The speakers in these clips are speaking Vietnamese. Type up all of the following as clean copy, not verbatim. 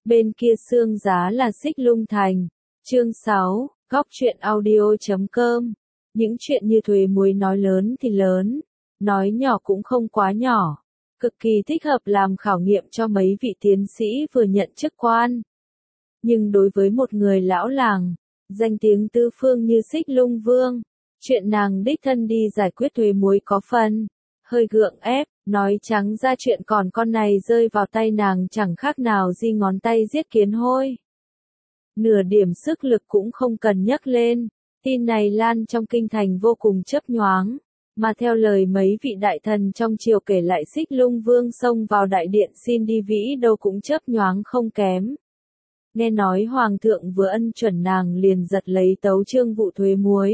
bên kia xương giá là Xích Lung Thành. Chương 6, Góc truyện audio.com. Những chuyện như thuế muối nói lớn thì lớn, nói nhỏ cũng không quá nhỏ, cực kỳ thích hợp làm khảo nghiệm cho mấy vị tiến sĩ vừa nhận chức quan. Nhưng đối với một người lão làng, danh tiếng tứ phương như Xích Lung Vương, chuyện nàng đích thân đi giải quyết thuế muối có phần hơi gượng ép, nói trắng ra chuyện còn con này rơi vào tay nàng chẳng khác nào di ngón tay giết kiến hôi. Nửa điểm sức lực cũng không cần nhắc lên, tin này lan trong kinh thành vô cùng chớp nhoáng, mà theo lời mấy vị đại thần trong triều kể lại Xích Lung Vương xông vào đại điện xin đi Vĩ Đô cũng chớp nhoáng không kém. Nghe nói Hoàng thượng vừa ân chuẩn nàng liền giật lấy tấu chương vụ thuế muối.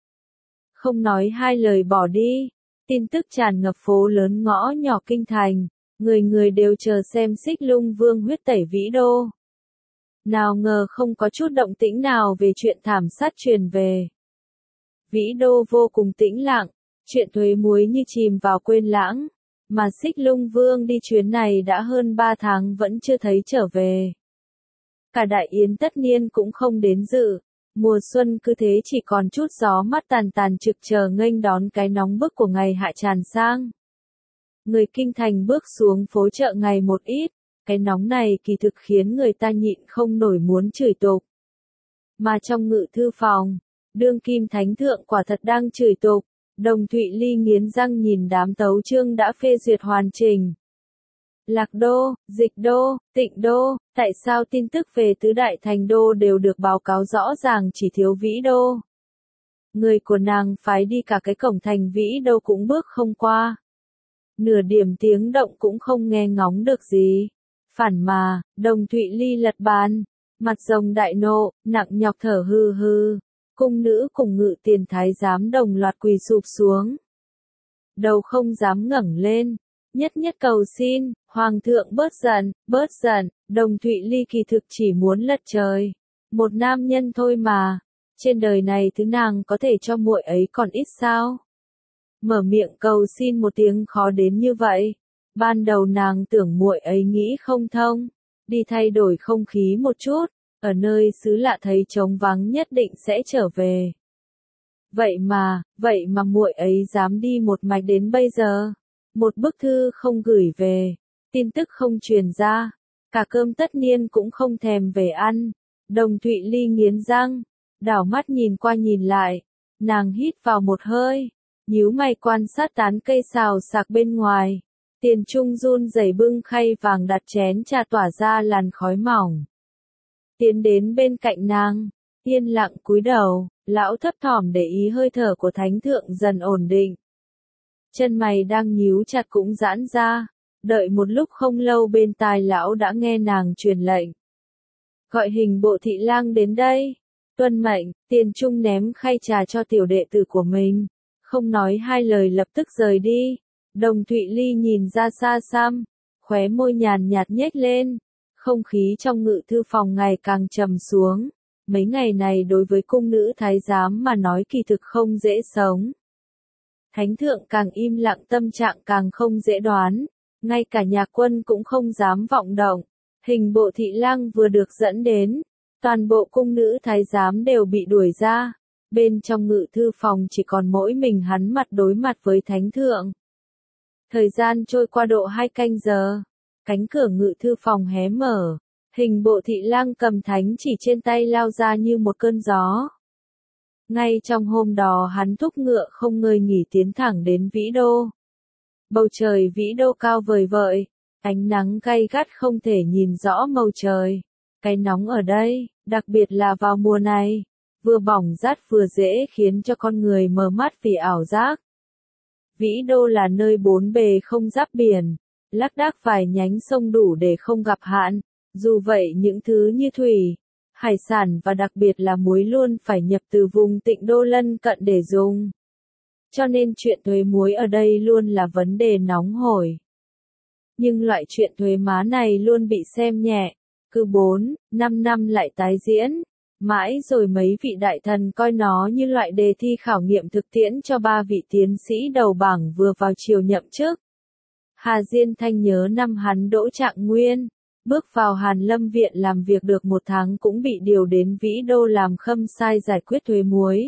Không nói hai lời bỏ đi, tin tức tràn ngập phố lớn ngõ nhỏ kinh thành, người người đều chờ xem Xích Lung Vương huyết tẩy Vĩ Đô. Nào ngờ không có chút động tĩnh nào về chuyện thảm sát truyền về. Vĩ Đô vô cùng tĩnh lặng, chuyện thuế muối như chìm vào quên lãng, mà Xích Lung Vương đi chuyến này đã hơn 3 tháng vẫn chưa thấy trở về. Cả đại yến tất niên cũng không đến dự, mùa xuân cứ thế chỉ còn chút gió mát tàn tàn trực chờ nghênh đón cái nóng bức của ngày hạ tràn sang. Người kinh thành bước xuống phố chợ ngày một ít, cái nóng này kỳ thực khiến người ta nhịn không nổi muốn chửi tục. Mà trong ngự thư phòng, đương kim thánh thượng quả thật đang chửi tục, Đồng Thụy Ly nghiến răng nhìn đám tấu chương đã phê duyệt hoàn chỉnh. Lạc Đô, Dịch Đô, Tịnh Đô, tại sao tin tức về tứ đại thành đô đều được báo cáo rõ ràng chỉ thiếu Vĩ Đô? Người của nàng phái đi cả cái cổng thành Vĩ Đô cũng bước không qua. Nửa điểm tiếng động cũng không nghe ngóng được gì. Phản mà, Đồng Thụy Ly lật bàn, mặt rồng đại nộ, nặng nhọc thở hư hư, cung nữ cùng ngự tiền thái giám đồng loạt quỳ sụp xuống. Đầu không dám ngẩng lên, nhất nhất cầu xin, Hoàng thượng bớt giận, Đồng Thụy Ly kỳ thực chỉ muốn lật trời. Một nam nhân thôi mà, trên đời này thứ nàng có thể cho muội ấy còn ít sao? Mở miệng cầu xin một tiếng khó đến như vậy. Ban đầu nàng tưởng muội ấy nghĩ không thông, đi thay đổi không khí một chút, ở nơi xứ lạ thấy trống vắng nhất định sẽ trở về. Vậy mà muội ấy dám đi một mạch đến bây giờ, một bức thư không gửi về, tin tức không truyền ra, cả cơm tất niên cũng không thèm về ăn. Đồng Thụy Ly nghiến răng, đảo mắt nhìn qua nhìn lại, nàng hít vào một hơi, nhíu mày quan sát tán cây xào xạc bên ngoài. Tiền Trung run rẩy bưng khay vàng đặt chén trà tỏa ra làn khói mỏng. Tiến đến bên cạnh nàng, yên lặng cúi đầu, lão thấp thỏm để ý hơi thở của thánh thượng dần ổn định. Chân mày đang nhíu chặt cũng giãn ra, đợi một lúc không lâu bên tai lão đã nghe nàng truyền lệnh. Gọi Hình Bộ thị lang đến đây. Tuân mệnh, Tiền Trung ném khay trà cho tiểu đệ tử của mình, không nói hai lời lập tức rời đi. Đồng Thụy Ly nhìn ra xa xăm, khóe môi nhàn nhạt nhếch lên, không khí trong ngự thư phòng ngày càng trầm xuống, mấy ngày này đối với cung nữ thái giám mà nói kỳ thực không dễ sống. Thánh thượng càng im lặng tâm trạng càng không dễ đoán, ngay cả nhạc quân cũng không dám vọng động. Hình Bộ thị lang vừa được dẫn đến, toàn bộ cung nữ thái giám đều bị đuổi ra, bên trong ngự thư phòng chỉ còn mỗi mình hắn mặt đối mặt với thánh thượng. Thời gian trôi qua độ 2 canh giờ, cánh cửa ngự thư phòng hé mở, Hình Bộ thị lang cầm thánh chỉ trên tay lao ra như một cơn gió. Ngay trong hôm đó hắn thúc ngựa không ngơi nghỉ tiến thẳng đến Vĩ Đô. Bầu trời Vĩ Đô cao vời vợi, ánh nắng gay gắt không thể nhìn rõ màu trời. Cái nóng ở đây, đặc biệt là vào mùa này, vừa bỏng rát vừa dễ khiến cho con người mờ mắt vì ảo giác. Vĩ Đô là nơi bốn bề không giáp biển, lác đác vài nhánh sông đủ để không gặp hạn, dù vậy những thứ như thủy, hải sản và đặc biệt là muối luôn phải nhập từ vùng Tịnh Đô lân cận để dùng. Cho nên chuyện thuế muối ở đây luôn là vấn đề nóng hổi. Nhưng loại chuyện thuế má này luôn bị xem nhẹ, cứ 4-5 năm lại tái diễn. Mãi rồi mấy vị đại thần coi nó như loại đề thi khảo nghiệm thực tiễn cho 3 vị tiến sĩ đầu bảng vừa vào triều nhậm chức. Hà Diên Thanh nhớ năm hắn đỗ Trạng Nguyên, Bước vào Hàn Lâm Viện làm việc được 1 tháng cũng bị điều đến Vĩ Đô làm khâm sai giải quyết thuế muối.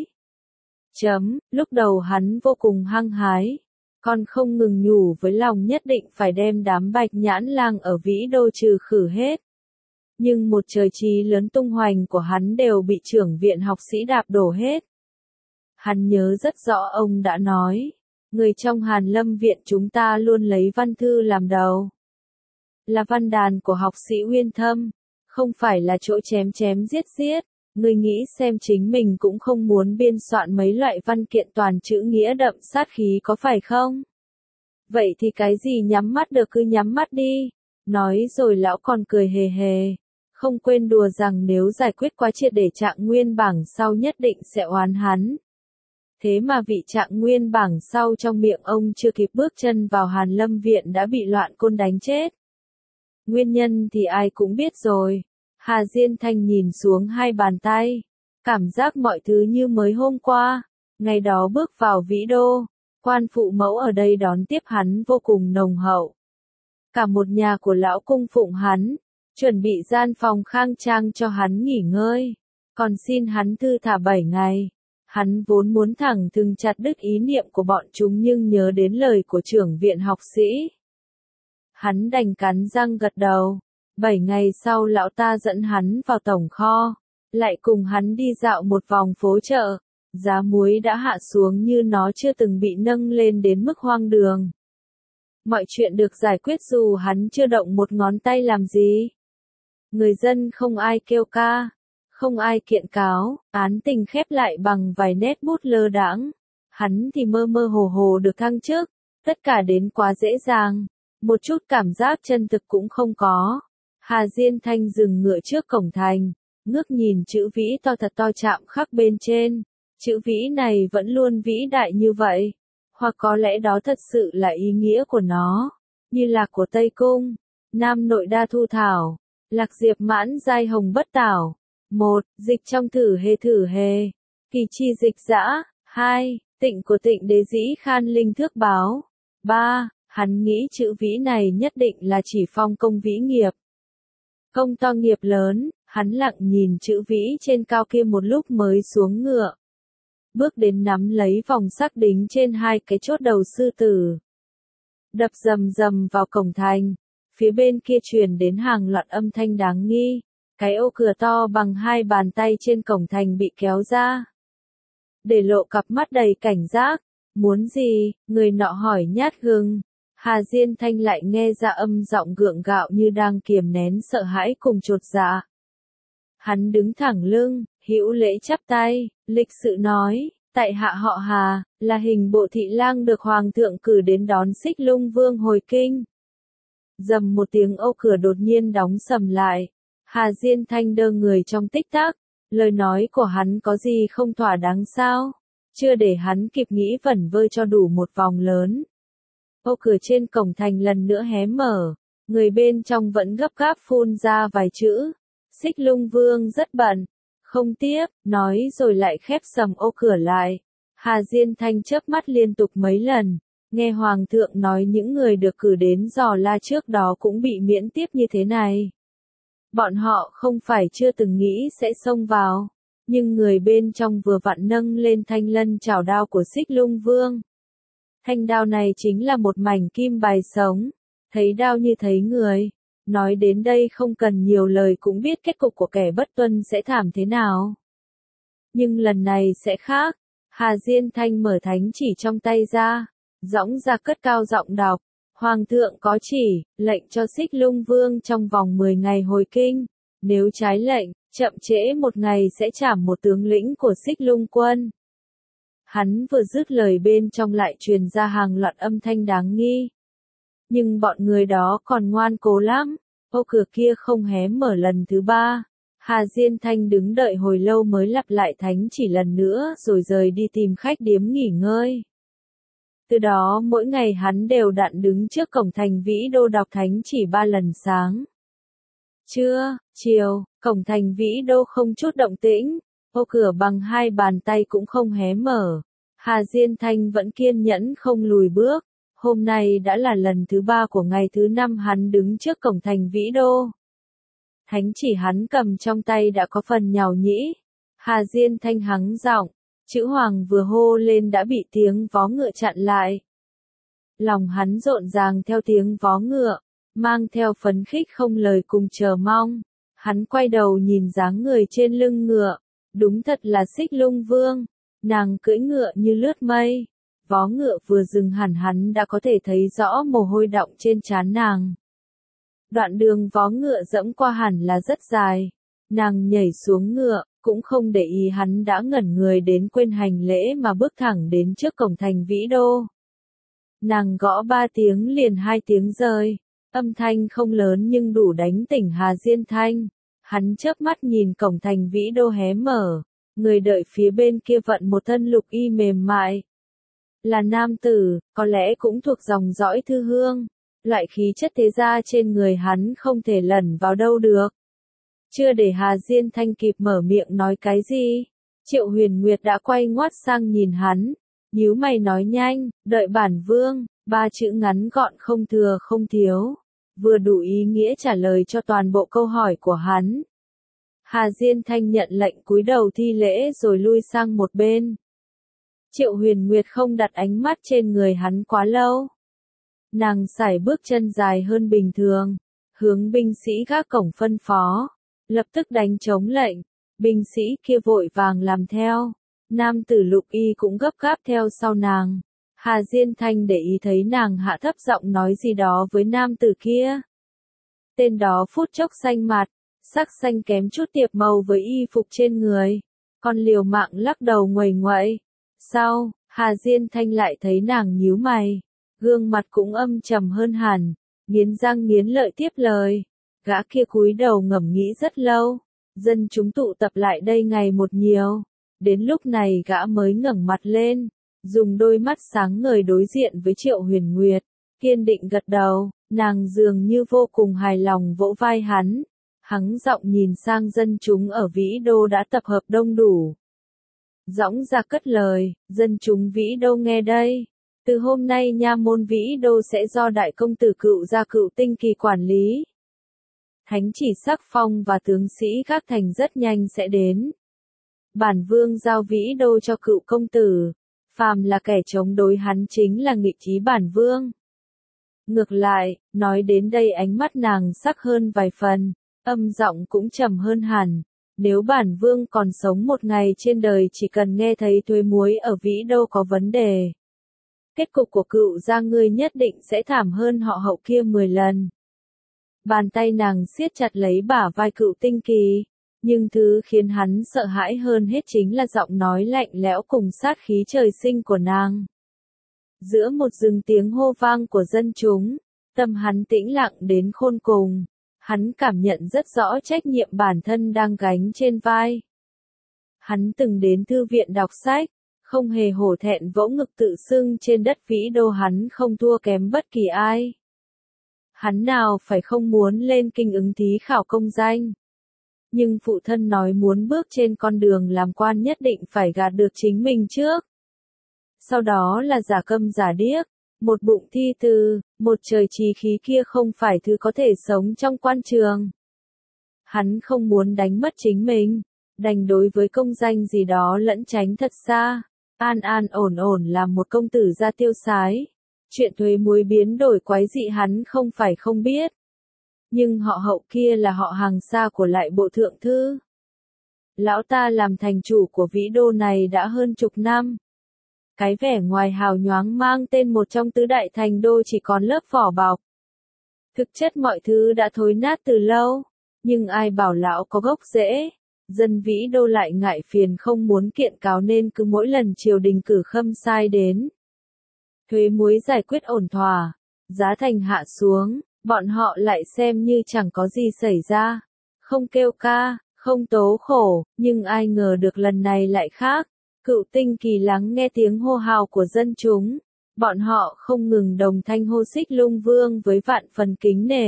Lúc đầu hắn vô cùng hăng hái, còn không ngừng nhủ với lòng nhất định phải đem đám Bạch Nhãn Lang ở Vĩ Đô trừ khử hết. Nhưng một trời chí lớn tung hoành của hắn đều bị trưởng viện học sĩ đạp đổ hết. Hắn nhớ rất rõ ông đã nói, người trong Hàn Lâm Viện chúng ta luôn lấy văn thư làm đầu. Là văn đàn của học sĩ Uyên Thâm, không phải là chỗ chém chém giết giết. Người nghĩ xem chính mình cũng không muốn biên soạn mấy loại văn kiện toàn chữ nghĩa đậm sát khí có phải không? Vậy thì cái gì nhắm mắt được cứ nhắm mắt đi. Nói rồi lão còn cười hề hề. Không quên đùa rằng nếu giải quyết quá triệt để Trạng Nguyên bảng sau nhất định sẽ oán hắn. Thế mà vị Trạng Nguyên bảng sau trong miệng ông chưa kịp bước chân vào Hàn Lâm Viện đã bị Loạn Côn đánh chết. Nguyên nhân thì ai cũng biết rồi. Hà Diên Thanh nhìn xuống 2 bàn tay. Cảm giác mọi thứ như mới hôm qua. Ngày đó bước vào Vĩ Đô. Quan phụ mẫu ở đây đón tiếp hắn vô cùng nồng hậu. Cả một nhà của lão cung phụng hắn. Chuẩn bị gian phòng khang trang cho hắn nghỉ ngơi. Còn xin hắn thư thả 7 ngày. Hắn vốn muốn thẳng thừng chặt đứt ý niệm của bọn chúng nhưng nhớ đến lời của trưởng viện học sĩ. Hắn đành cắn răng gật đầu. 7 ngày sau lão ta dẫn hắn vào tổng kho, lại cùng hắn đi dạo một vòng phố chợ. Giá muối đã hạ xuống như nó chưa từng bị nâng lên đến mức hoang đường. Mọi chuyện được giải quyết dù hắn chưa động một ngón tay làm gì. Người dân không ai kêu ca, không ai kiện cáo, án tình khép lại bằng vài nét bút lơ đãng. Hắn thì mơ mơ hồ hồ được thăng chức, tất cả đến quá dễ dàng, một chút cảm giác chân thực cũng không có. Hà Diên Thanh dừng ngựa trước cổng thành, ngước nhìn chữ vĩ to thật to chạm khắc bên trên. Chữ vĩ này vẫn luôn vĩ đại như vậy, hoặc có lẽ đó thật sự là ý nghĩa của nó, như lạc của Tây Cung, Nam Nội Đa Thu Thảo, lạc diệp mãn giai hồng bất tảo. 1. Dịch trong thử hề, kỳ chi dịch dã. 2. Tịnh của Tịnh Đế dĩ khan linh thước báo. 3. Hắn nghĩ chữ vĩ này nhất định là chỉ phong công vĩ nghiệp. Công to nghiệp lớn, hắn lặng nhìn chữ vĩ trên cao kia một lúc mới xuống ngựa. Bước đến nắm lấy vòng sắc đính trên 2 cái chốt đầu sư tử. Đập rầm rầm vào cổng thành, phía bên kia truyền đến hàng loạt âm thanh đáng nghi. Cái ô cửa to bằng 2 bàn tay trên cổng thành bị kéo ra. Để lộ cặp mắt đầy cảnh giác. Muốn gì? Người nọ hỏi nhát gừng. Hà Diên Thanh lại nghe ra âm giọng gượng gạo như đang kiềm nén sợ hãi cùng chột dạ. Hắn đứng thẳng lưng, hữu lễ chắp tay, lịch sự nói, tại hạ họ Hà, là hình bộ thị lang được hoàng thượng cử đến đón Xích Lung Vương hồi kinh. Dầm một tiếng ô cửa đột nhiên đóng sầm lại. Hà Diên Thanh đơ người trong tích tắc, lời nói của hắn có gì không thỏa đáng sao? Chưa để hắn kịp nghĩ vẩn vơ cho đủ một vòng lớn. Ô cửa trên cổng thành lần nữa hé mở, người bên trong vẫn gấp gáp phun ra vài chữ. Xích Lung Vương rất bận, không tiếp, nói rồi lại khép sầm ô cửa lại. Hà Diên Thanh chớp mắt liên tục mấy lần, nghe Hoàng thượng nói những người được cử đến Giò La trước đó cũng bị miễn tiếp như thế này. Bọn họ không phải chưa từng nghĩ sẽ xông vào, nhưng người bên trong vừa vặn nâng lên thanh lân chảo đao của Xích Lung Vương. Thanh đao này chính là một mảnh kim bài sống, thấy đao như thấy người. Nói đến đây không cần nhiều lời cũng biết kết cục của kẻ bất tuân sẽ thảm thế nào. Nhưng lần này sẽ khác. Hà Diên Thanh mở thánh chỉ trong tay ra, dõng ra cất cao giọng đọc. Hoàng thượng có chỉ, lệnh cho Xích Lung Vương trong vòng 10 ngày hồi kinh. Nếu trái lệnh, chậm trễ 1 ngày sẽ trảm một tướng lĩnh của Xích Lung quân. Hắn vừa dứt lời bên trong lại truyền ra hàng loạt âm thanh đáng nghi. Nhưng bọn người đó còn ngoan cố lắm. Ô cửa kia không hé mở lần thứ 3. Hà Diên Thanh đứng đợi hồi lâu mới lặp lại thánh chỉ lần nữa rồi rời đi tìm khách điếm nghỉ ngơi. Từ đó mỗi ngày hắn đều đặn đứng trước cổng thành Vĩ Đô đọc thánh chỉ 3 lần sáng. Trưa, chiều, cổng thành Vĩ Đô không chút động tĩnh, ô cửa bằng 2 bàn tay cũng không hé mở. Hà Diên Thanh vẫn kiên nhẫn không lùi bước. Hôm nay đã là lần thứ 3 của ngày thứ 5 hắn đứng trước cổng thành Vĩ Đô. Thánh chỉ hắn cầm trong tay đã có phần nhàu nhĩ. Hà Diên Thanh hắng giọng, chữ hoàng vừa hô lên đã bị tiếng vó ngựa chặn lại. Lòng hắn rộn ràng theo tiếng vó ngựa, mang theo phấn khích không lời cùng chờ mong. Hắn quay đầu nhìn dáng người trên lưng ngựa, đúng thật là Xích Lung Vương, nàng cưỡi ngựa như lướt mây. Vó ngựa vừa dừng hẳn hắn đã có thể thấy rõ mồ hôi đọng trên trán nàng. Đoạn đường vó ngựa dẫm qua hẳn là rất dài. Nàng nhảy xuống ngựa, cũng không để ý hắn đã ngẩn người đến quên hành lễ mà bước thẳng đến trước cổng thành Vĩ Đô. Nàng gõ 3 tiếng liền 2 tiếng rơi, âm thanh không lớn nhưng đủ đánh tỉnh Hà Diên Thanh. Hắn chớp mắt nhìn cổng thành Vĩ Đô hé mở, người đợi phía bên kia vận một thân lục y mềm mại. Là nam tử, có lẽ cũng thuộc dòng dõi Thư Hương, loại khí chất thế gia trên người hắn không thể lẩn vào đâu được. Chưa để Hà Diên Thanh kịp mở miệng nói cái gì, Triệu Huyền Nguyệt đã quay ngoắt sang nhìn hắn, nhíu mày nói nhanh, đợi bản vương, 3 chữ ngắn gọn không thừa không thiếu, vừa đủ ý nghĩa trả lời cho toàn bộ câu hỏi của hắn. Hà Diên Thanh nhận lệnh cúi đầu thi lễ rồi lui sang một bên. Triệu Huyền Nguyệt không đặt ánh mắt trên người hắn quá lâu. Nàng sải bước chân dài hơn bình thường, hướng binh sĩ gác cổng phân phó, lập tức đánh trống lệnh, binh sĩ kia vội vàng làm theo, nam tử lục y cũng gấp gáp theo sau nàng. Hà Diên Thanh để ý thấy nàng hạ thấp giọng nói gì đó với nam tử kia. Tên đó phút chốc xanh mặt, sắc xanh kém chút tiệp màu với y phục trên người, còn liều mạng lắc đầu nguầy nguậy. Sau, Hà Diên Thanh lại thấy nàng nhíu mày, gương mặt cũng âm trầm hơn hẳn, nghiến răng nghiến lợi tiếp lời. Gã kia cúi đầu ngẫm nghĩ rất lâu, dân chúng tụ tập lại đây ngày một nhiều, đến lúc này gã mới ngẩng mặt lên, dùng đôi mắt sáng ngời đối diện với Triệu Huyền Nguyệt, kiên định gật đầu, nàng dường như vô cùng hài lòng vỗ vai hắn, hắng giọng nhìn sang dân chúng ở Vĩ Đô đã tập hợp đông đủ. Dõng ra cất lời, dân chúng Vĩ Đô nghe đây, từ hôm nay nha môn Vĩ Đô sẽ do đại công tử Cựu Gia Cựu Tinh Kỳ quản lý. Thánh chỉ sắc phong và tướng sĩ các thành rất nhanh sẽ đến. Bản vương giao Vĩ Đô cho Cựu công tử, phàm là kẻ chống đối hắn chính là nghịch chí bản vương. Ngược lại, nói đến đây ánh mắt nàng sắc hơn vài phần, âm giọng cũng trầm hơn hẳn. Nếu bản vương còn sống một ngày trên đời chỉ cần nghe thấy thuế muối ở Vĩ Đô có vấn đề, kết cục của Cựu gia ngươi nhất định sẽ thảm hơn họ Hậu kia 10 lần. Bàn tay nàng siết chặt lấy bả vai Cựu Tinh Kỳ, nhưng thứ khiến hắn sợ hãi hơn hết chính là giọng nói lạnh lẽo cùng sát khí trời sinh của nàng. Giữa một rừng tiếng hô vang của dân chúng, tâm hắn tĩnh lặng đến khôn cùng, hắn cảm nhận rất rõ trách nhiệm bản thân đang gánh trên vai. Hắn từng đến thư viện đọc sách, không hề hổ thẹn vỗ ngực tự xưng trên đất Vĩ Đô hắn không thua kém bất kỳ ai. Hắn nào phải không muốn lên kinh ứng thí khảo công danh. Nhưng phụ thân nói muốn bước trên con đường làm quan nhất định phải gạt được chính mình trước. Sau đó là giả câm giả điếc, một bụng thi từ, một trời trí khí kia không phải thứ có thể sống trong quan trường. Hắn không muốn đánh mất chính mình, đành đối với công danh gì đó lẫn tránh thật xa, an an ổn ổn làm một công tử gia tiêu sái. Chuyện thuế muối biến đổi quái dị hắn không phải không biết. Nhưng họ Hậu kia là họ hàng xa của lại bộ thượng thư. Lão ta làm thành chủ của Vĩ Đô này đã hơn chục năm. Cái vẻ ngoài hào nhoáng mang tên một trong tứ đại thành đô chỉ còn lớp vỏ bọc. Thực chất mọi thứ đã thối nát từ lâu, nhưng ai bảo lão có gốc rễ. Dân Vĩ Đô lại ngại phiền không muốn kiện cáo nên cứ mỗi lần triều đình cử khâm sai đến. Thuế muối giải quyết ổn thỏa, giá thành hạ xuống, bọn họ lại xem như chẳng có gì xảy ra. Không kêu ca, không tố khổ, nhưng ai ngờ được lần này lại khác. Cựu Tinh Kỳ lắng nghe tiếng hô hào của dân chúng, bọn họ không ngừng đồng thanh hô Xích Lung Vương với vạn phần kính nể.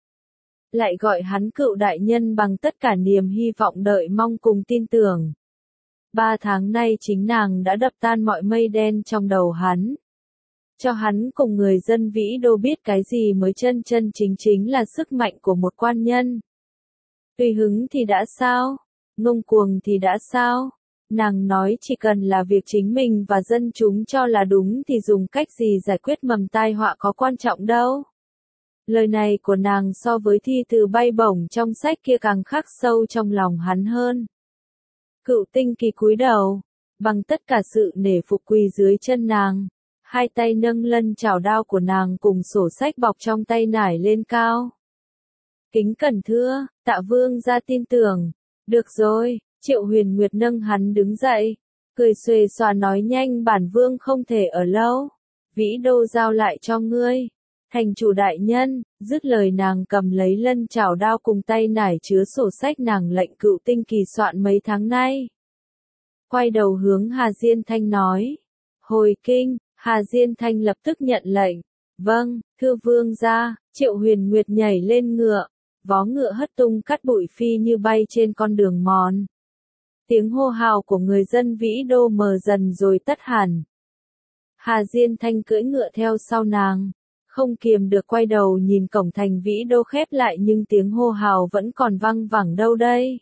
Lại gọi hắn Cựu đại nhân bằng tất cả niềm hy vọng đợi mong cùng tin tưởng. 3 tháng nay chính nàng đã đập tan mọi mây đen trong đầu hắn. Cho hắn cùng người dân Vĩ Đô biết cái gì mới chân chân chính chính là sức mạnh của một quan nhân. Tùy hứng thì đã sao? Ngông cuồng thì đã sao? Nàng nói chỉ cần là việc chính mình và dân chúng cho là đúng thì dùng cách gì giải quyết mầm tai họa có quan trọng đâu. Lời này của nàng so với thi từ bay bổng trong sách kia càng khắc sâu trong lòng hắn hơn. Cựu Tinh Kỳ cúi đầu, bằng tất cả sự nể phục quỳ dưới chân nàng, hai tay nâng lân chảo đao của nàng cùng sổ sách bọc trong tay nải lên cao. Kính cẩn thưa, Tạ Vương gia tin tưởng. Được rồi, Triệu Huyền Nguyệt nâng hắn đứng dậy, cười xuề xòa nói nhanh bản vương không thể ở lâu. Vĩ đô giao lại cho ngươi. Thành chủ đại nhân, dứt lời nàng cầm lấy lân chảo đao cùng tay nải chứa sổ sách nàng lệnh Cựu Tinh Kỳ soạn mấy tháng nay. Quay đầu hướng Hà Diên Thanh nói. Hồi kinh, Hà Diên Thanh lập tức nhận lệnh. Vâng, thưa vương gia. Triệu Huyền Nguyệt nhảy lên ngựa. Vó ngựa hất tung cát bụi phi như bay trên con đường mòn. Tiếng hô hào của người dân Vĩ Đô mờ dần rồi tắt hẳn. Hà Diên Thanh cưỡi ngựa theo sau nàng, không kiềm được quay đầu nhìn cổng thành Vĩ Đô khép lại nhưng tiếng hô hào vẫn còn văng vẳng đâu đây.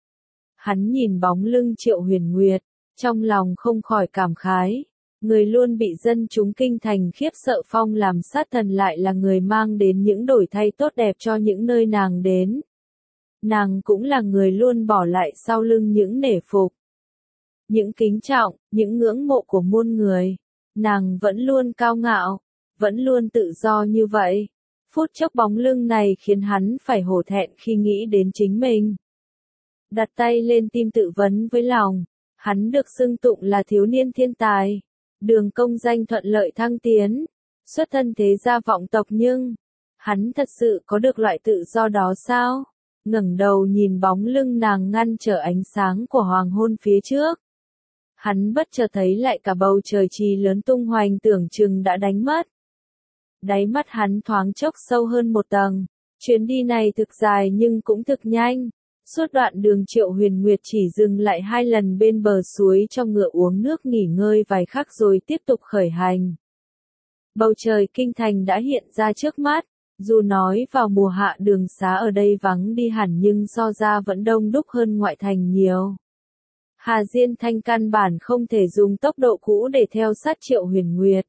Hắn nhìn bóng lưng Triệu Huyền Nguyệt, trong lòng không khỏi cảm khái. Người luôn bị dân chúng kinh thành khiếp sợ phong làm sát thần lại là người mang đến những đổi thay tốt đẹp cho những nơi nàng đến. Nàng cũng là người luôn bỏ lại sau lưng những nể phục, những kính trọng, những ngưỡng mộ của muôn người. Nàng vẫn luôn cao ngạo, vẫn luôn tự do như vậy. Phút chốc bóng lưng này khiến hắn phải hổ thẹn khi nghĩ đến chính mình. Đặt tay lên tim tự vấn với lòng, hắn được xưng tụng là thiếu niên thiên tài. Đường công danh thuận lợi thăng tiến, xuất thân thế gia vọng tộc nhưng, hắn thật sự có được loại tự do đó sao? Ngẩng đầu nhìn bóng lưng nàng ngăn trở ánh sáng của hoàng hôn phía trước. Hắn bất chợt thấy lại cả bầu trời trì lớn tung hoành tưởng chừng đã đánh mất. Đáy mắt hắn thoáng chốc sâu hơn một tầng, chuyến đi này thực dài nhưng cũng thực nhanh. Suốt đoạn đường Triệu Huyền Nguyệt chỉ dừng lại 2 lần bên bờ suối cho ngựa uống nước nghỉ ngơi vài khắc rồi tiếp tục khởi hành. Bầu trời kinh thành đã hiện ra trước mắt, dù nói vào mùa hạ đường xá ở đây vắng đi hẳn nhưng so ra vẫn đông đúc hơn ngoại thành nhiều. Hà Diên Thanh căn bản không thể dùng tốc độ cũ để theo sát Triệu Huyền Nguyệt.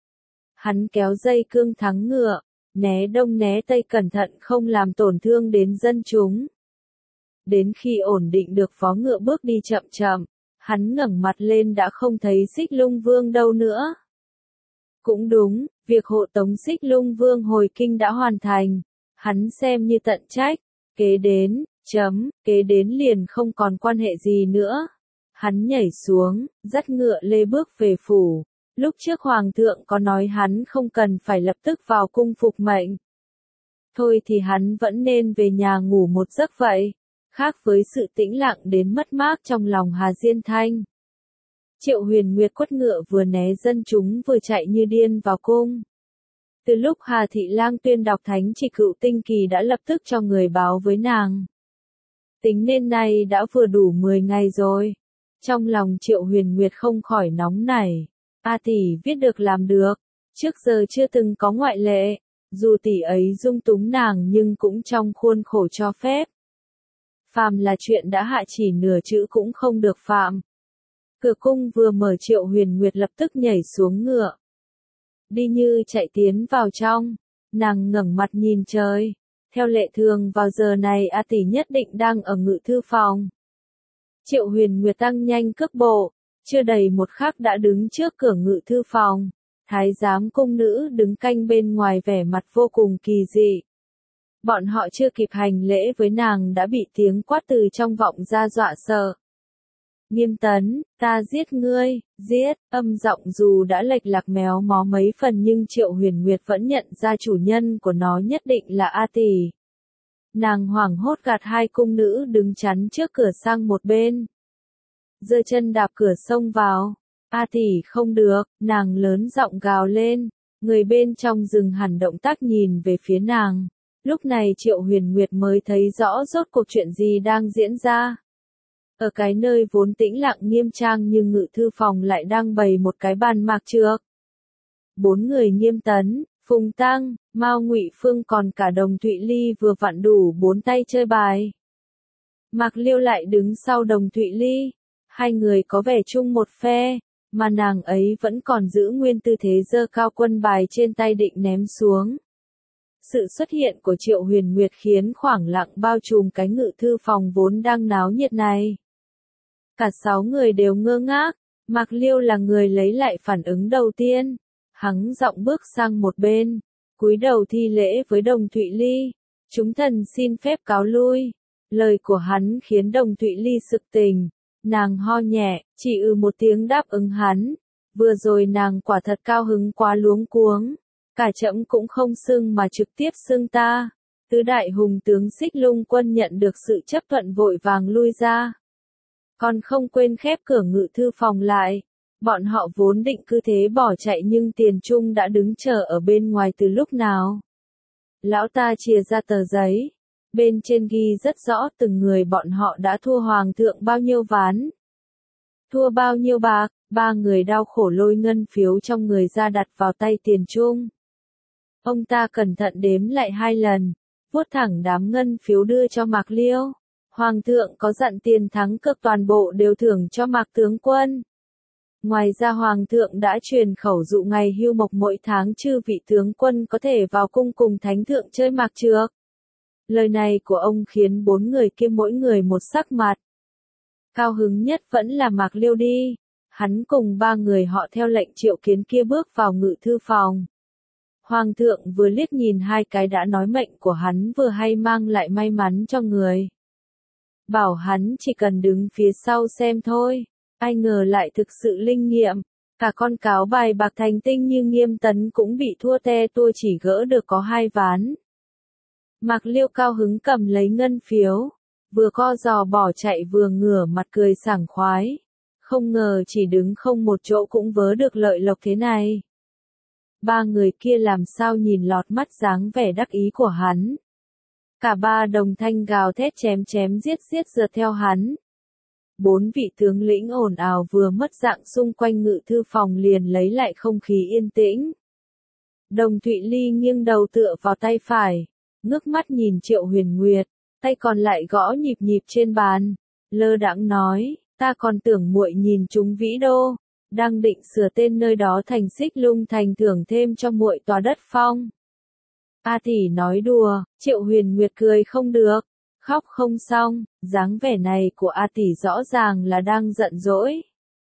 Hắn kéo dây cương thắng ngựa, né đông né tây cẩn thận không làm tổn thương đến dân chúng. Đến khi ổn định được phó ngựa bước đi chậm chậm, hắn ngẩng mặt lên đã không thấy Xích Lung Vương đâu nữa. Cũng đúng, việc hộ tống Xích Lung Vương hồi kinh đã hoàn thành, hắn xem như tận trách, kế đến liền không còn quan hệ gì nữa. Hắn nhảy xuống, dắt ngựa lê bước về phủ. Lúc trước Hoàng thượng có nói hắn không cần phải lập tức vào cung phục mệnh. Thôi thì hắn vẫn nên về nhà ngủ một giấc vậy. Khác với sự tĩnh lặng đến mất mát trong lòng Hà Diên Thanh. Triệu Huyền Nguyệt quất ngựa vừa né dân chúng vừa chạy như điên vào cung. Từ lúc Hà Thị Lang tuyên đọc thánh chỉ Cựu Tinh Kỳ đã lập tức cho người báo với nàng. Tính nên nay đã vừa đủ 10 ngày rồi. Trong lòng Triệu Huyền Nguyệt không khỏi nóng nảy. A tỷ viết được làm được. Trước giờ chưa từng có ngoại lệ. Dù tỷ ấy dung túng nàng nhưng cũng trong khuôn khổ cho phép. Phàm là chuyện đã hạ chỉ nửa chữ cũng không được phạm. Cửa cung vừa mở Triệu Huyền Nguyệt lập tức nhảy xuống ngựa. Đi như chạy tiến vào trong. Nàng ngẩng mặt nhìn trời. Theo lệ thường vào giờ này A tỷ nhất định đang ở ngự thư phòng. Triệu Huyền Nguyệt tăng nhanh cước bộ. Chưa đầy một khắc đã đứng trước cửa ngự thư phòng. Thái giám cung nữ đứng canh bên ngoài vẻ mặt vô cùng kỳ dị. Bọn họ chưa kịp hành lễ với nàng đã bị tiếng quát từ trong vọng ra dọa sợ. Nghiêm Tấn, ta giết ngươi, giết, âm giọng dù đã lệch lạc méo mó mấy phần nhưng Triệu Huyền Nguyệt vẫn nhận ra chủ nhân của nó nhất định là A tỷ. Nàng hoảng hốt gạt hai cung nữ đứng chắn trước cửa sang một bên. Giơ chân đạp cửa xông vào. A tỷ không được, nàng lớn giọng gào lên. Người bên trong dừng hẳn động tác nhìn về phía nàng. Lúc này Triệu Huyền Nguyệt mới thấy rõ rốt cuộc chuyện gì đang diễn ra. Ở cái nơi vốn tĩnh lặng nghiêm trang nhưng ngự thư phòng lại đang bày một cái bàn mạc trược. 4 người Nghiêm Tấn, Phùng Tăng, Mao Ngụy Phương còn cả Đồng Thụy Ly vừa vặn đủ 4 tay chơi bài. Mạc Liêu lại đứng sau Đồng Thụy Ly. Hai người có vẻ chung một phe, mà nàng ấy vẫn còn giữ nguyên tư thế giơ cao quân bài trên tay định ném xuống. Sự xuất hiện của Triệu Huyền Nguyệt khiến khoảng lặng bao trùm cái ngự thư phòng vốn đang náo nhiệt này. Cả 6 người đều ngơ ngác, Mạc Liêu là người lấy lại phản ứng đầu tiên. Hắn giọng bước sang một bên, cúi đầu thi lễ với Đồng Thụy Ly. Chúng thần xin phép cáo lui. Lời của hắn khiến Đồng Thụy Ly sực tỉnh. Nàng ho nhẹ, chỉ một tiếng đáp ứng hắn. Vừa rồi nàng quả thật cao hứng quá luống cuống. Cả trẫm cũng không xưng mà trực tiếp xưng ta. Tứ đại hùng tướng Xích Lung quân nhận được sự chấp thuận vội vàng lui ra. Còn không quên khép cửa ngự thư phòng lại. Bọn họ vốn định cứ thế bỏ chạy nhưng Tiền Trung đã đứng chờ ở bên ngoài từ lúc nào. Lão ta chìa ra tờ giấy. Bên trên ghi rất rõ từng người bọn họ đã thua hoàng thượng bao nhiêu ván. Thua bao nhiêu bạc, 3 người đau khổ lôi ngân phiếu trong người ra đặt vào tay Tiền Trung. Ông ta cẩn thận đếm lại 2 lần, vuốt thẳng đám ngân phiếu đưa cho Mạc Liêu. Hoàng thượng có dặn tiền thắng cược toàn bộ đều thưởng cho Mạc tướng quân. Ngoài ra Hoàng thượng đã truyền khẩu dụ ngày hưu mộc mỗi tháng chư vị tướng quân có thể vào cung cùng thánh thượng chơi mạc trược. Lời này của ông khiến 4 người kia mỗi người một sắc mặt. Cao hứng nhất vẫn là Mạc Liêu đi. Hắn cùng 3 người họ theo lệnh Triệu Kiến kia bước vào ngự thư phòng. Hoàng thượng vừa liếc nhìn 2 cái đã nói mệnh của hắn vừa hay mang lại may mắn cho người. Bảo hắn chỉ cần đứng phía sau xem thôi. Ai ngờ lại thực sự linh nghiệm. Cả con cáo bài bạc thành tinh như Nghiêm Tấn cũng bị thua te tua chỉ gỡ được có 2 ván. Mạc Liêu cao hứng cầm lấy ngân phiếu. Vừa co giò bỏ chạy vừa ngửa mặt cười sảng khoái. Không ngờ chỉ đứng không một chỗ cũng vớ được lợi lộc thế này. 3 người kia làm sao nhìn lọt mắt dáng vẻ đắc ý của hắn. Cả 3 đồng thanh gào thét chém giết rượt theo hắn. 4 vị tướng lĩnh ồn ào vừa mất dạng xung quanh ngự thư phòng liền lấy lại không khí yên tĩnh. Đồng Thụy Ly nghiêng đầu tựa vào tay phải, ngước mắt nhìn Triệu Huyền Nguyệt, tay còn lại gõ nhịp trên bàn, lơ đãng nói, ta còn tưởng muội nhìn chúng Vĩ Đô, đang định sửa tên nơi đó thành Xích Lung thành thưởng thêm cho muội tòa đất phong. A tỷ nói đùa, Triệu Huyền Nguyệt cười không được, khóc không xong, dáng vẻ này của A tỷ rõ ràng là đang giận dỗi.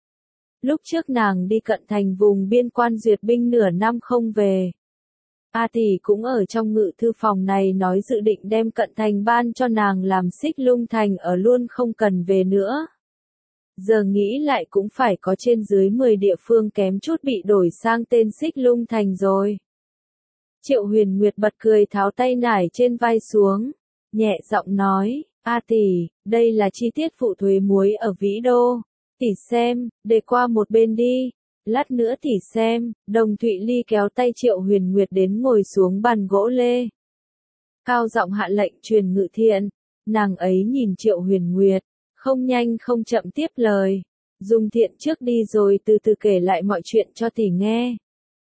Lúc trước nàng đi Cận Thành vùng biên quan duyệt binh nửa năm không về. A tỷ cũng ở trong ngự thư phòng này nói dự định đem Cận Thành ban cho nàng làm Xích Lung thành ở luôn không cần về nữa. Giờ nghĩ lại cũng phải có trên dưới 10 địa phương kém chút bị đổi sang tên Xích Lung thành rồi. Triệu Huyền Nguyệt bật cười tháo tay nải trên vai xuống, nhẹ giọng nói, A tỷ, đây là chi tiết phụ thuế muối ở Vĩ Đô, tỷ xem, để qua một bên đi, lát nữa tỷ xem. Đồng Thụy Ly kéo tay Triệu Huyền Nguyệt đến ngồi xuống bàn gỗ lê. Cao giọng hạ lệnh truyền ngự thiện, nàng ấy nhìn Triệu Huyền Nguyệt, không nhanh không chậm tiếp lời, dùng thiện trước đi rồi từ từ kể lại mọi chuyện cho tỷ nghe.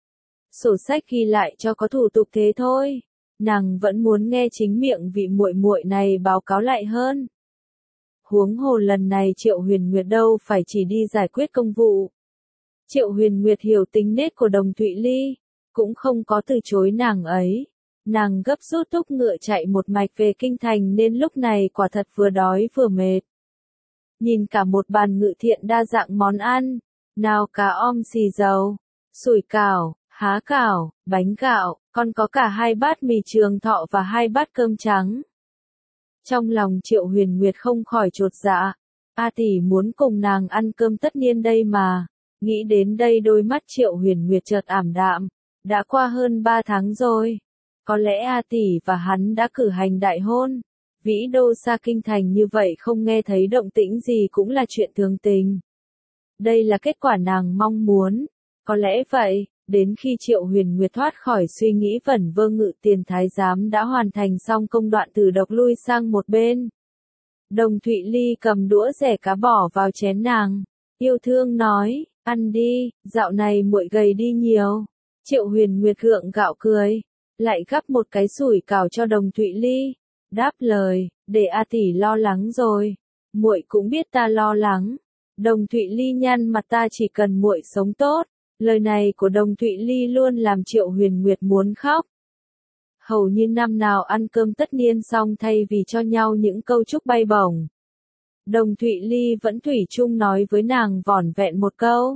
Sổ sách ghi lại cho có thủ tục thế thôi. Nàng vẫn muốn nghe chính miệng vị muội muội này báo cáo lại hơn. Huống hồ lần này Triệu Huyền Nguyệt đâu phải chỉ đi giải quyết công vụ. Triệu Huyền Nguyệt hiểu tính nết của Đồng Thụy Ly, cũng không có từ chối nàng ấy. Nàng gấp rút thúc ngựa chạy một mạch về kinh thành nên lúc này quả thật vừa đói vừa mệt. Nhìn cả một bàn ngự thiện đa dạng món ăn, nào cá om xì dầu, sủi cảo, há cảo, bánh gạo, còn có cả 2 bát mì Trường Thọ và 2 bát cơm trắng. Trong lòng Triệu Huyền Nguyệt không khỏi chột dạ, A tỷ muốn cùng nàng ăn cơm tất niên đây mà. Nghĩ đến đây đôi mắt Triệu Huyền Nguyệt chợt ảm đạm, đã qua hơn 3 tháng rồi. Có lẽ A tỷ và hắn đã cử hành đại hôn. Vĩ Đô xa kinh thành như vậy không nghe thấy động tĩnh gì cũng là chuyện thường tình. Đây là kết quả nàng mong muốn. Có lẽ vậy, đến khi Triệu Huyền Nguyệt thoát khỏi suy nghĩ vẩn vơ ngự tiền thái giám đã hoàn thành xong công đoạn từ độc lui sang một bên. Đồng Thụy Ly cầm đũa rẻ cá bỏ vào chén nàng, yêu thương nói, ăn đi, dạo này muội gầy đi nhiều. Triệu Huyền Nguyệt gượng gạo cười, lại gắp một cái sủi cảo cho Đồng Thụy Ly. Đáp lời, để A tỷ lo lắng rồi. Muội cũng biết ta lo lắng. Đồng Thụy Ly nhăn mặt, ta chỉ cần muội sống tốt. Lời này của Đồng Thụy Ly luôn làm Triệu Huyền Nguyệt muốn khóc. Hầu như năm nào ăn cơm tất niên xong, thay vì cho nhau những câu chúc bay bổng, Đồng Thụy Ly vẫn thủy chung nói với nàng vỏn vẹn một câu.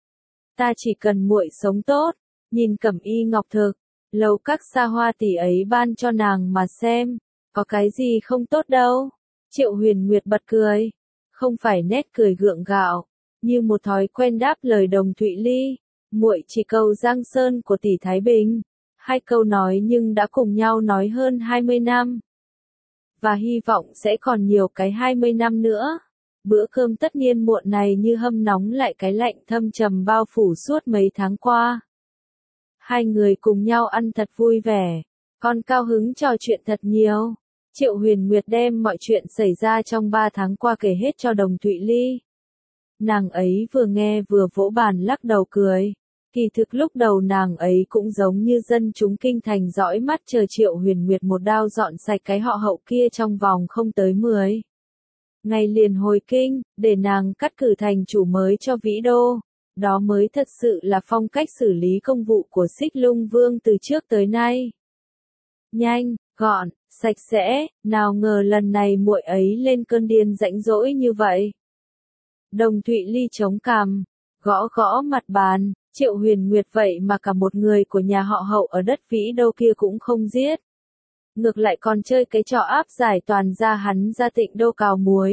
Ta chỉ cần muội sống tốt. Nhìn cẩm y ngọc thực, lầu các xa hoa tỷ ấy ban cho nàng mà xem, có cái gì không tốt đâu. Triệu Huyền Nguyệt bật cười, không phải nét cười gượng gạo, như một thói quen đáp lời Đồng Thụy Ly. Muội chỉ cầu Giang Sơn của tỷ Thái Bình. Hai câu nói nhưng đã cùng nhau nói hơn 20 năm. Và hy vọng sẽ còn nhiều cái 20 năm nữa. Bữa cơm tất niên muộn này như hâm nóng lại cái lạnh thâm trầm bao phủ suốt mấy tháng qua. Hai người cùng nhau ăn thật vui vẻ, còn cao hứng trò chuyện thật nhiều. Triệu Huyền Nguyệt đem mọi chuyện xảy ra trong 3 tháng qua kể hết cho Đồng Thụy Ly. Nàng ấy vừa nghe vừa vỗ bàn lắc đầu cười. Kỳ thực lúc đầu nàng ấy cũng giống như dân chúng kinh thành dõi mắt chờ Triệu Huyền Nguyệt một đao dọn sạch cái họ Hậu kia trong vòng không tới 10 ngày liền hồi kinh, để nàng cắt cử thành chủ mới cho Vĩ Đô. Đó mới thật sự là phong cách xử lý công vụ của Xích Lung Vương từ trước tới nay. Nhanh, gọn, sạch sẽ, nào ngờ lần này muội ấy lên cơn điên rãnh rỗi như vậy. Đồng Thụy Ly chống cằm, gõ gõ mặt bàn. Triệu Huyền Nguyệt vậy mà cả một người của nhà họ Hậu ở đất Vĩ Đô kia cũng không giết. Ngược lại còn chơi cái trò áp giải toàn gia hắn ra Tịnh Đô cào muối.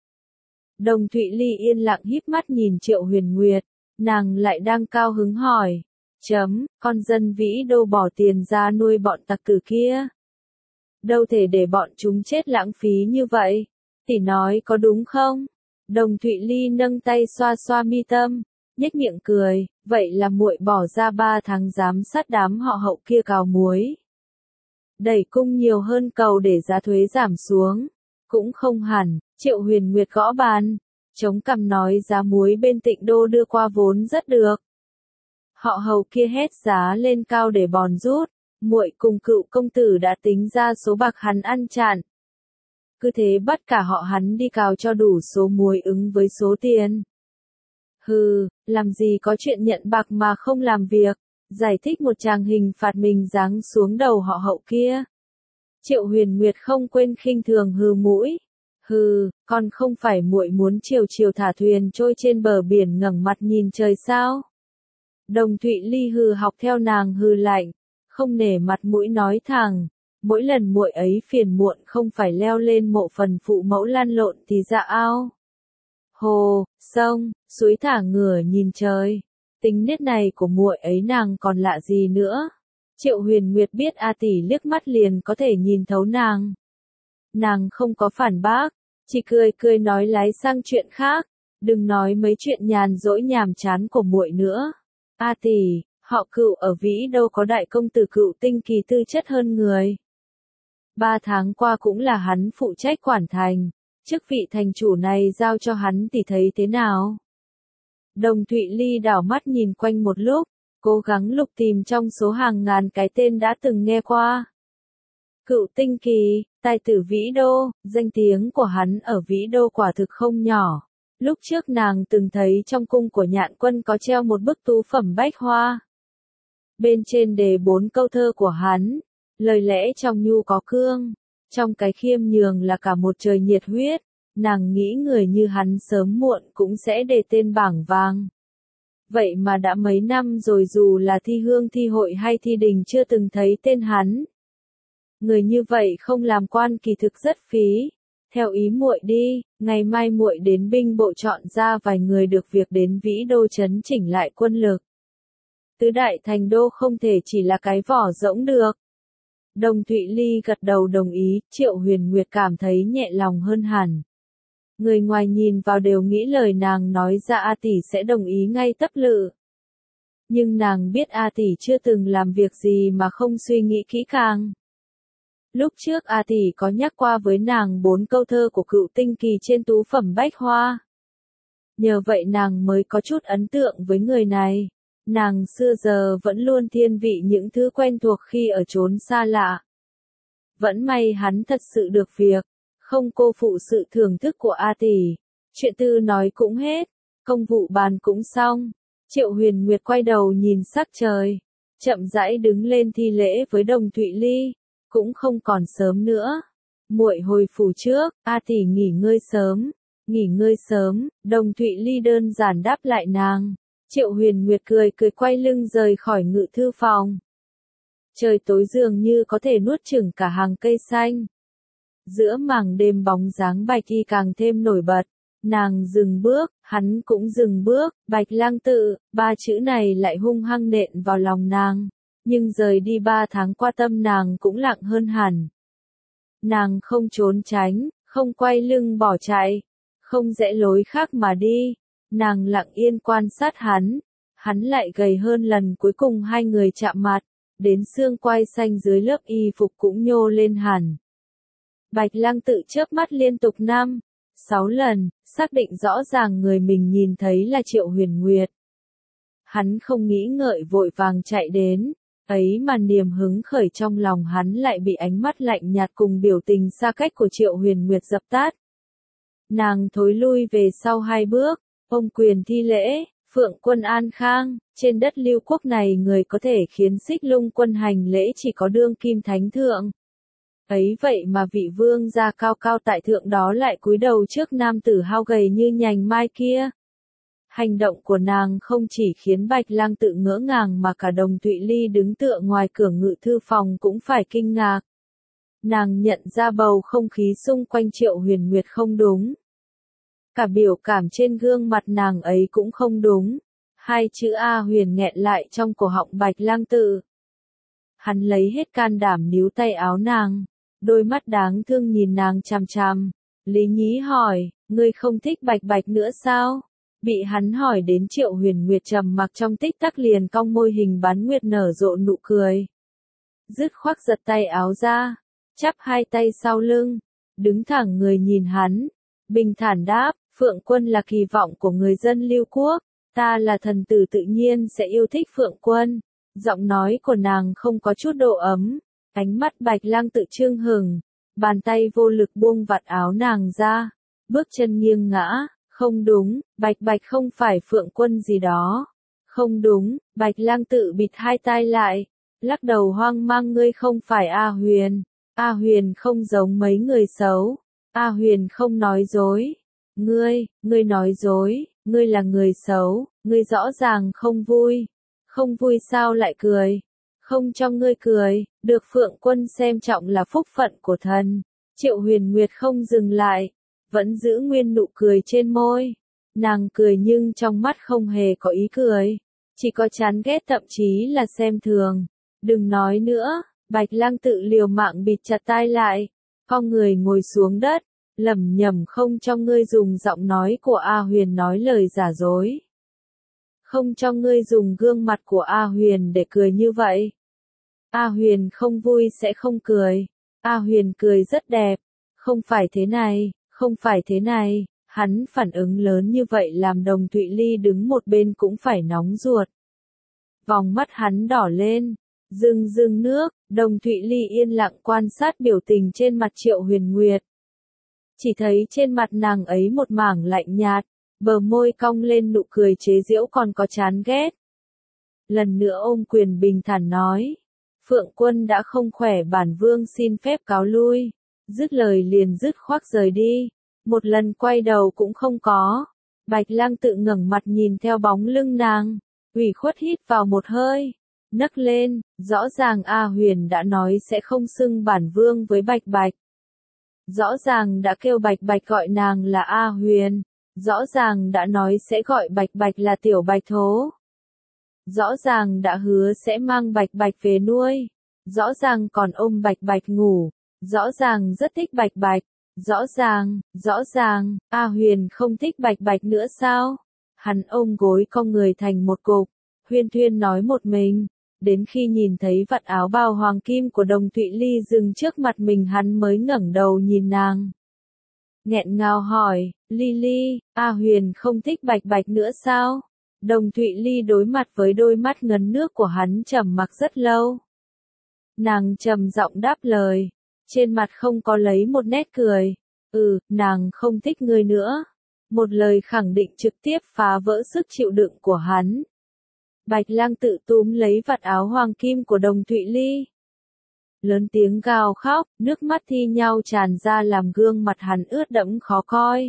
Đồng Thụy Ly yên lặng híp mắt nhìn Triệu Huyền Nguyệt, nàng lại đang cao hứng hỏi. Con dân Vĩ Đô bỏ tiền ra nuôi bọn tặc tử kia. Đâu thể để bọn chúng chết lãng phí như vậy. Tỷ nói có đúng không? Đồng Thụy Ly nâng tay xoa xoa mi tâm, nhếch miệng cười, vậy là muội bỏ ra 3 tháng giám sát đám họ Hậu kia cào muối. Đẩy cung nhiều hơn cầu để giá thuế giảm xuống. Cũng không hẳn. Triệu Huyền Nguyệt gõ bàn, chống cằm nói giá muối bên Tịnh Đô đưa qua vốn rất được. Họ Hầu kia hét giá lên cao để bòn rút, muội cùng Cựu công tử đã tính ra số bạc hắn ăn chặn. Cứ thế bắt cả họ hắn đi cào cho đủ số muối ứng với số tiền. Hừ, làm gì có chuyện nhận bạc mà không làm việc. Giải thích một tràng hình phạt mình giáng xuống đầu họ Hậu kia. Triệu Huyền Nguyệt không quên khinh thường hừ mũi. Hừ, còn không phải muội muốn chiều chiều thả thuyền trôi trên bờ biển ngẩng mặt nhìn trời sao? Đồng Thụy Ly hừ học theo nàng hừ lạnh, không nể mặt mũi nói thẳng, mỗi lần muội ấy phiền muộn không phải leo lên mộ phần phụ mẫu lăn lộn thì ra ao, hồ, sông, suối thả ngửa nhìn trời. Tính nết này của muội ấy nàng còn lạ gì nữa? Triệu Huyền Nguyệt biết A tỷ liếc mắt liền có thể nhìn thấu nàng. Nàng không có phản bác, chỉ cười cười nói lái sang chuyện khác, đừng nói mấy chuyện nhàn rỗi nhàm chán của muội nữa. A tỷ, họ Cựu ở Vĩ Đô có đại công tử Cựu Tinh Kỳ tư chất hơn người. 3 tháng qua cũng là hắn phụ trách quản thành, chức vị thành chủ này giao cho hắn thì thấy thế nào? Đồng Thụy Ly đảo mắt nhìn quanh một lúc, cố gắng lục tìm trong số hàng ngàn cái tên đã từng nghe qua. Cựu Tinh Kỳ, tài tử Vĩ Đô, danh tiếng của hắn ở Vĩ Đô quả thực không nhỏ. Lúc trước nàng từng thấy trong cung của Nhạn Quân có treo một bức tú phẩm bách hoa. Bên trên đề 4 câu thơ của hắn, lời lẽ trong nhu có cương, trong cái khiêm nhường là cả một trời nhiệt huyết. Nàng nghĩ người như hắn sớm muộn cũng sẽ đề tên bảng vàng. Vậy mà đã mấy năm rồi dù là thi hương thi hội hay thi đình chưa từng thấy tên hắn. Người như vậy không làm quan kỳ thực rất phí. Theo ý muội đi, ngày mai muội đến binh bộ chọn ra vài người được việc đến Vĩ Đô chấn chỉnh lại quân lực. Tứ đại thành đô không thể chỉ là cái vỏ rỗng được. Đồng Thụy Ly gật đầu đồng ý, Triệu Huyền Nguyệt cảm thấy nhẹ lòng hơn hẳn. Người ngoài nhìn vào đều nghĩ lời nàng nói ra A tỷ sẽ đồng ý ngay tấp lự. Nhưng nàng biết A tỷ chưa từng làm việc gì mà không suy nghĩ kỹ càng. Lúc trước A tỷ có nhắc qua với nàng 4 câu thơ của Cựu Tinh Kỳ trên tú phẩm bách hoa. Nhờ vậy nàng mới có chút ấn tượng với người này. Nàng xưa giờ vẫn luôn thiên vị những thứ quen thuộc khi ở chốn xa lạ. Vẫn may hắn thật sự được việc, không cô phụ sự thưởng thức của A tỷ. Chuyện tư nói cũng hết, công vụ bàn cũng xong. Triệu Huyền Nguyệt quay đầu nhìn sắc trời, chậm rãi đứng lên thi lễ với Đồng Thụy Ly, cũng không còn sớm nữa. Muội hồi phủ trước, A tỷ nghỉ ngơi sớm, nghỉ ngơi sớm, Đồng Thụy Ly đơn giản đáp lại nàng. Triệu Huyền Nguyệt cười cười quay lưng rời khỏi ngự thư phòng. Trời tối dường như có thể nuốt chửng cả hàng cây xanh. Giữa mảng đêm bóng dáng Bạch Y càng thêm nổi bật. Nàng dừng bước, hắn cũng dừng bước, Bạch Lang Tự, ba chữ này lại hung hăng nện vào lòng nàng. Nhưng rời đi 3 tháng qua tâm nàng cũng lặng hơn hẳn. Nàng không trốn tránh, không quay lưng bỏ chạy, không rẽ lối khác mà đi. Nàng lặng yên quan sát hắn lại gầy hơn lần cuối cùng hai người chạm mặt, đến xương quai xanh dưới lớp y phục cũng nhô lên hẳn. Bạch Lang Tự chớp mắt liên tục 5-6 lần, xác định rõ ràng người mình nhìn thấy là Triệu Huyền Nguyệt. Hắn không nghĩ ngợi vội vàng chạy đến, ấy mà niềm hứng khởi trong lòng hắn lại bị ánh mắt lạnh nhạt cùng biểu tình xa cách của Triệu Huyền Nguyệt dập tắt. Nàng thối lui về sau 2 bước, ôm quyền thi lễ, Phượng Quân an khang, trên đất Lưu Quốc này người có thể khiến Xích Lung Quân hành lễ chỉ có đương kim thánh thượng. Ấy vậy mà vị vương gia cao cao tại thượng đó lại cúi đầu trước nam tử hao gầy như nhành mai kia. Hành động của nàng không chỉ khiến Bạch Lang Tự ngỡ ngàng mà cả Đồng Thụy Ly đứng tựa ngoài cửa ngự thư phòng cũng phải kinh ngạc. Nàng nhận ra bầu không khí xung quanh Triệu Huyền Nguyệt không đúng. Cả biểu cảm trên gương mặt nàng ấy cũng không đúng. 2 chữ A Huyền nghẹn lại trong cổ họng Bạch Lang Tự. Hắn lấy hết can đảm níu tay áo nàng, đôi mắt đáng thương nhìn nàng chằm chằm. Lý Nhí hỏi, ngươi không thích Bạch Bạch nữa sao? Bị hắn hỏi đến Triệu Huyền Nguyệt trầm mặc trong tích tắc liền cong môi hình bán nguyệt nở rộ nụ cười. Dứt khoác giật tay áo ra, chắp 2 tay sau lưng, đứng thẳng người nhìn hắn, bình thản đáp, Phượng Quân là kỳ vọng của người dân Lưu Quốc, ta là thần tử tự nhiên sẽ yêu thích Phượng Quân. Giọng nói của nàng không có chút độ ấm, ánh mắt Bạch Lang Tự trương hừng, bàn tay vô lực buông vạt áo nàng ra, bước chân nghiêng ngã, không đúng, Bạch Bạch không phải Phượng Quân gì đó. Không đúng, Bạch Lang Tự bịt 2 tai lại, lắc đầu hoang mang, ngươi không phải A Huyền. A Huyền không giống mấy người xấu. A Huyền không nói dối. Ngươi nói dối, ngươi là người xấu, ngươi rõ ràng không vui. Không vui sao lại cười? Không cho ngươi cười, được Phượng Quân xem trọng là phúc phận của thần. Triệu Huyền Nguyệt không dừng lại, vẫn giữ nguyên nụ cười trên môi. Nàng cười nhưng trong mắt không hề có ý cười, chỉ có chán ghét thậm chí là xem thường. Đừng nói nữa, Bạch Lang Tự liều mạng bịt chặt tai lại, con người ngồi xuống đất, lẩm nhẩm, không cho ngươi dùng giọng nói của A Huyền nói lời giả dối. Không cho ngươi dùng gương mặt của A Huyền để cười như vậy. A Huyền không vui sẽ không cười. A Huyền cười rất đẹp. Không phải thế này, không phải thế này. Hắn phản ứng lớn như vậy làm Đồng Thụy Ly đứng một bên cũng phải nóng ruột. Vòng mắt hắn đỏ lên, rưng rưng nước. Đồng Thụy Ly yên lặng quan sát biểu tình trên mặt Triệu Huyền Nguyệt. Chỉ thấy trên mặt nàng ấy một mảng lạnh nhạt, bờ môi cong lên nụ cười chế giễu còn có chán ghét. Lần nữa ôm quyền bình thản nói, Phượng Quân đã không khỏe, bản vương xin phép cáo lui. Dứt lời liền dứt khoác rời đi, một lần quay đầu cũng không có. Bạch Lang Tự ngẩng mặt nhìn theo bóng lưng nàng, ủy khuất hít vào một hơi, nấc lên, rõ ràng A Huyền đã nói sẽ không xưng bản vương với Bạch Bạch. Rõ ràng đã kêu Bạch Bạch gọi nàng là A Huyền, rõ ràng đã nói sẽ gọi Bạch Bạch là Tiểu Bạch Thố. Rõ ràng đã hứa sẽ mang Bạch Bạch về nuôi, rõ ràng còn ôm Bạch Bạch ngủ, rõ ràng rất thích Bạch Bạch, rõ ràng, A Huyền không thích Bạch Bạch nữa sao? Hắn ôm gối cong người thành một cục, huyên thuyên nói một mình, đến khi nhìn thấy vạt áo bào hoàng kim của Đồng Thụy Ly dừng trước mặt mình hắn mới ngẩng đầu nhìn nàng. Nghẹn ngào hỏi, Ly Ly, A Huyền không thích Bạch Bạch nữa sao? Đồng Thụy Ly đối mặt với đôi mắt ngấn nước của hắn trầm mặc rất lâu. Nàng trầm giọng đáp lời, Trên mặt không có lấy một nét cười. Nàng không thích ngươi nữa. Một lời khẳng định trực tiếp phá vỡ sức chịu đựng của hắn. Bạch Lang tự túm lấy vạt áo hoàng kim của Đồng Thụy Ly. Lớn tiếng gào khóc, nước mắt thi nhau tràn ra làm gương mặt hắn ướt đẫm khó coi.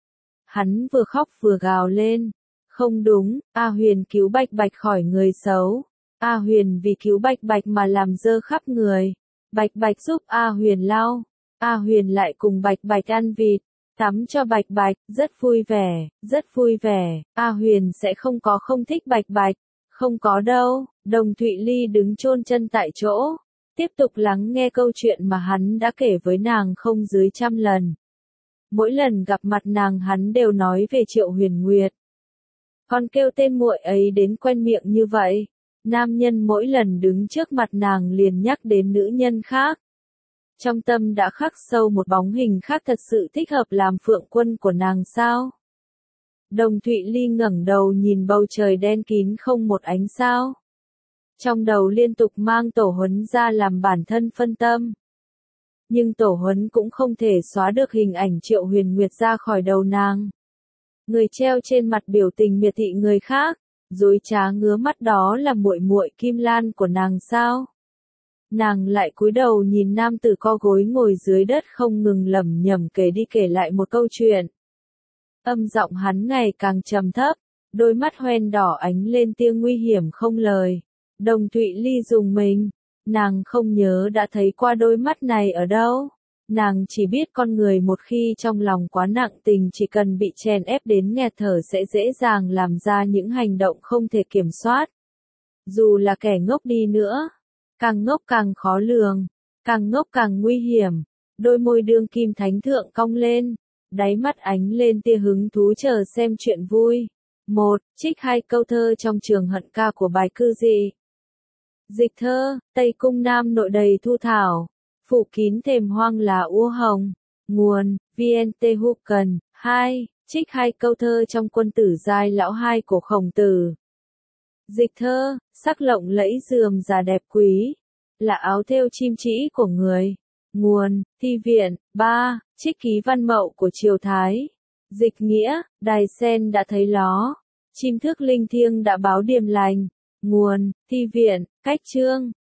Hắn vừa khóc vừa gào lên. Không đúng, A Huyền cứu Bạch Bạch khỏi người xấu. A Huyền vì cứu Bạch Bạch mà làm dơ khắp người. Bạch Bạch giúp A Huyền lau. A Huyền lại cùng Bạch Bạch ăn vịt, tắm cho Bạch Bạch, rất vui vẻ, rất vui vẻ. A Huyền sẽ không thích Bạch Bạch. Không có đâu. Đồng Thụy Ly đứng chôn chân tại chỗ, tiếp tục lắng nghe câu chuyện mà hắn đã kể với nàng không dưới 100 lần. Mỗi lần gặp mặt nàng hắn đều nói về Triệu Huyền Nguyệt. Còn kêu tên muội ấy đến quen miệng như vậy. Nam nhân mỗi lần đứng trước mặt nàng liền nhắc đến nữ nhân khác. Trong tâm đã khắc sâu một bóng hình khác thật sự thích hợp làm phượng quân của nàng sao? Đồng Thụy Ly ngẩng đầu nhìn bầu trời đen kín không một ánh sao. Trong đầu liên tục mang Tổ Huấn ra làm bản thân phân tâm. Nhưng Tổ Huấn cũng không thể xóa được hình ảnh Triệu Huyền Nguyệt ra khỏi đầu nàng. Người treo trên mặt biểu tình miệt thị người khác, dối trá ngứa mắt đó là muội muội Kim Lan của nàng sao? Nàng lại cúi đầu nhìn nam tử co gối ngồi dưới đất không ngừng lẩm nhẩm kể đi kể lại một câu chuyện. Âm giọng hắn ngày càng trầm thấp, đôi mắt hoen đỏ ánh lên tia nguy hiểm không lời. Đồng Thụy Ly rùng mình, nàng không nhớ đã thấy qua đôi mắt này ở đâu. Nàng chỉ biết con người một khi trong lòng quá nặng tình chỉ cần bị chèn ép đến nghẹt thở sẽ dễ dàng làm ra những hành động không thể kiểm soát. Dù là kẻ ngốc đi nữa, càng ngốc càng khó lường, càng ngốc càng nguy hiểm. Đôi môi đương kim thánh thượng cong lên, đáy mắt ánh lên tia hứng thú chờ xem chuyện vui. 1. Trích 2 câu thơ trong Trường Hận Ca của Bài Cư Dị. Dịch thơ, Tây Cung Nam Nội đầy thu thảo, phủ kín thềm hoang là úa hồng. Nguồn, VNT Hucken. 2. Trích 2 câu thơ trong Quân Tử Giai Lão 2 của Khổng Tử. Dịch thơ, sắc lộng lẫy rườm rà đẹp quý, là áo thêu chim chỉ của người. Nguồn, Thi Viện. 3. Trích ký Văn Mậu của Triều Thái. Dịch nghĩa, đài sen đã thấy ló, chim thước linh thiêng đã báo điềm lành. Nguồn, Thi Viện. Cách chương.